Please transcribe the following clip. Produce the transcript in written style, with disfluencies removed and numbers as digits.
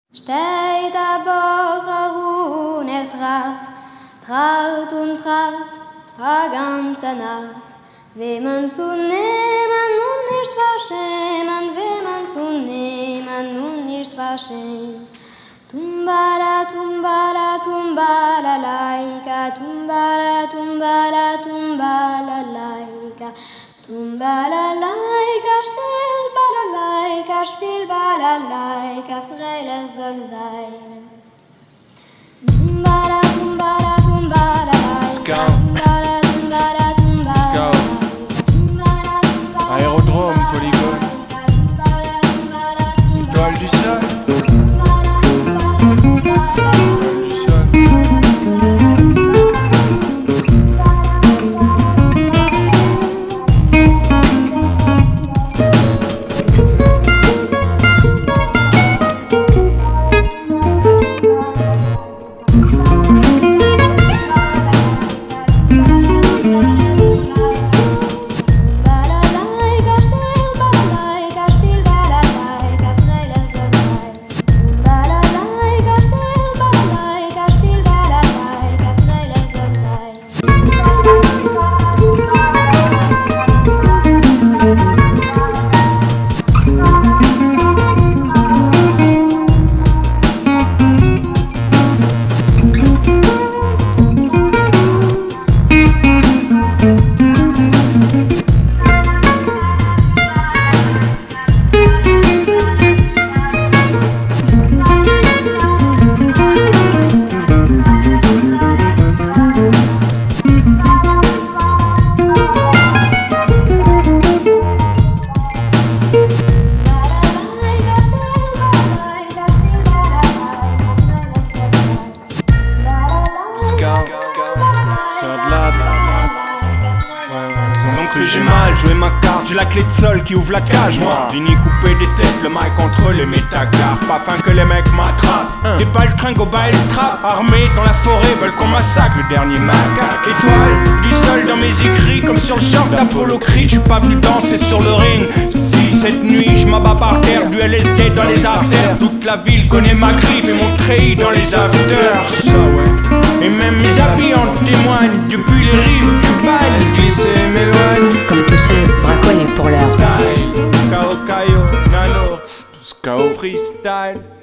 Steht aber Tracht, Tracht und Tracht, a ganze Nacht. Wem man zu nehmen und nicht verschämen, wem man zu nehmen und nicht verschämen. Tumbala, tumbala, tumbala, laika, tumbala, tumbala, tumbala, laika. Tumbala, laika, spiel balalaika, Freude soll sein. Tumbala, tumbala, tumbala, laika, tumbala, tumbala, tumbala. Aérodrome, polygone, étoile du sol. J'ai mal joué ma carte, j'ai la clé de sol qui ouvre la cage. Moi, fini couper des têtes, le mic entre les métacards. Pas fin que les mecs m'attrapent. Des balles trinquent au bas et le trap. Armés dans la forêt, veulent qu'on massacre le dernier macaque. Étoile, du sol dans mes écrits, comme sur le champ d'Apollo Creed. J'suis pas venu danser sur le ring. Si cette nuit, j'm'abats par terre, du LSD dans les artères. Toute la ville connaît ma griffe et mon treillis dans les afters. Ça ouais. Et même mes habits en témoignent. Depuis les rives du bail, laisse glisser mes loignes. Comme tous ceux braconnés pour l'heure. Style, KO, Kayo, Nano, tous KO freestyle.